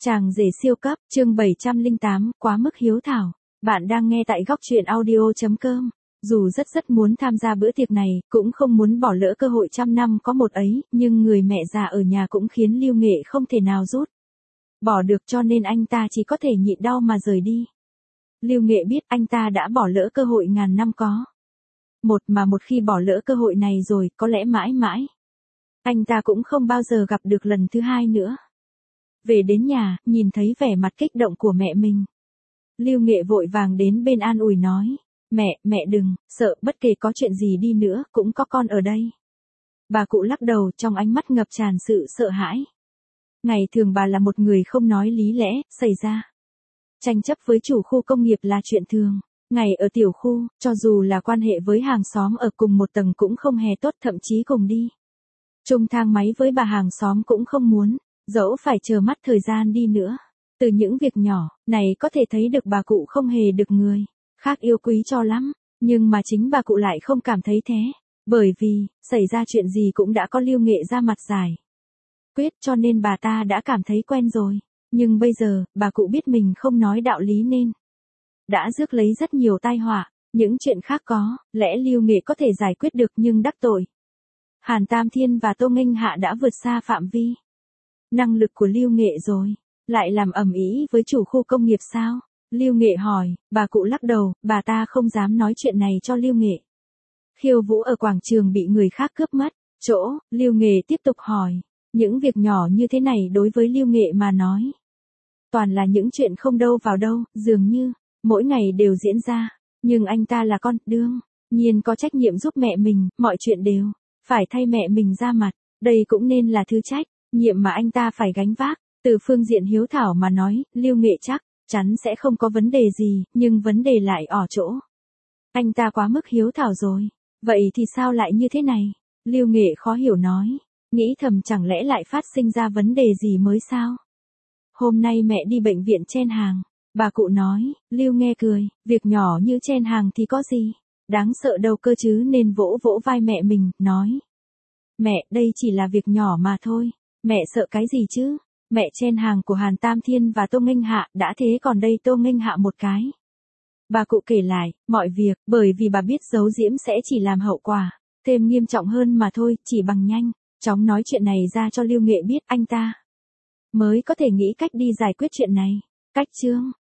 Chàng rể siêu cấp, chương 708, quá mức hiếu thảo. Bạn đang nghe tại góc truyện audio.com. Dù rất muốn tham gia bữa tiệc này, cũng không muốn bỏ lỡ cơ hội trăm năm có một ấy, nhưng người mẹ già ở nhà cũng khiến Lưu Nghệ không thể nào rút bỏ được, cho nên anh ta chỉ có thể nhịn đau mà rời đi. Lưu Nghệ biết anh ta đã bỏ lỡ cơ hội ngàn năm có. Một khi bỏ lỡ cơ hội này rồi, có lẽ mãi mãi anh ta cũng không bao giờ gặp được lần thứ hai nữa. Về đến nhà, nhìn thấy vẻ mặt kích động của mẹ mình, Lưu Nghệ vội vàng đến bên an ủi nói, mẹ đừng sợ, bất kể có chuyện gì đi nữa, cũng có con ở đây. Bà cụ lắc đầu, trong ánh mắt ngập tràn sự sợ hãi. Ngày thường bà là một người không nói lý lẽ, xảy ra tranh chấp với chủ khu công nghiệp là chuyện thường. Ngày ở tiểu khu, cho dù là quan hệ với hàng xóm ở cùng một tầng cũng không hề tốt, thậm chí cùng đi chung thang máy với bà hàng xóm cũng không muốn, dẫu phải chờ mắt thời gian đi nữa. Từ những việc nhỏ này có thể thấy được bà cụ không hề được người khác yêu quý cho lắm, nhưng mà chính bà cụ lại không cảm thấy thế, bởi vì xảy ra chuyện gì cũng đã có Lưu Nghệ ra mặt giải quyết, cho nên bà ta đã cảm thấy quen rồi. Nhưng bây giờ, bà cụ biết mình không nói đạo lý nên đã rước lấy rất nhiều tai họa. Những chuyện khác có lẽ Lưu Nghệ có thể giải quyết được, nhưng đắc tội Hàn Tam Thiên và Tô Nghênh Hạ đã vượt xa phạm vi năng lực của Lưu Nghệ rồi. Lại làm ầm ĩ với chủ khu công nghiệp sao? Lưu Nghệ hỏi. Bà cụ lắc đầu, bà ta không dám nói chuyện này cho Lưu Nghệ. Khiêu vũ ở quảng trường bị người khác cướp mất chỗ. Lưu Nghệ tiếp tục hỏi. Những việc nhỏ như thế này đối với Lưu Nghệ mà nói, toàn là những chuyện không đâu vào đâu, dường như mỗi ngày đều diễn ra. Nhưng anh ta là con, đương nhiên có trách nhiệm giúp mẹ mình, mọi chuyện đều phải thay mẹ mình ra mặt. Đây cũng nên là thứ trách nhiệm mà anh ta phải gánh vác. Từ phương diện hiếu thảo mà nói, Lưu Nghệ chắc chắn sẽ không có vấn đề gì, nhưng vấn đề lại ở chỗ anh ta quá mức hiếu thảo rồi. Vậy thì sao lại như thế này? Lưu Nghệ khó hiểu nói, nghĩ thầm chẳng lẽ lại phát sinh ra vấn đề gì mới sao? Hôm nay mẹ đi bệnh viện chen hàng. Bà cụ nói. Lưu nghe cười, việc nhỏ như chen hàng thì có gì đáng sợ đâu cơ chứ, nên vỗ vỗ vai mẹ mình, nói, mẹ, đây chỉ là việc nhỏ mà thôi, mẹ sợ cái gì chứ? Mẹ chen hàng của Hàn Tam Thiên và Tô Nghênh Hạ, đã thế còn đây Tô Nghênh Hạ một cái. Bà cụ kể lại mọi việc, bởi vì bà biết giấu giếm sẽ chỉ làm hậu quả thêm nghiêm trọng hơn mà thôi, chỉ bằng nhanh chóng nói chuyện này ra cho Lưu Nghệ biết, anh ta mới có thể nghĩ cách đi giải quyết chuyện này. Cách chương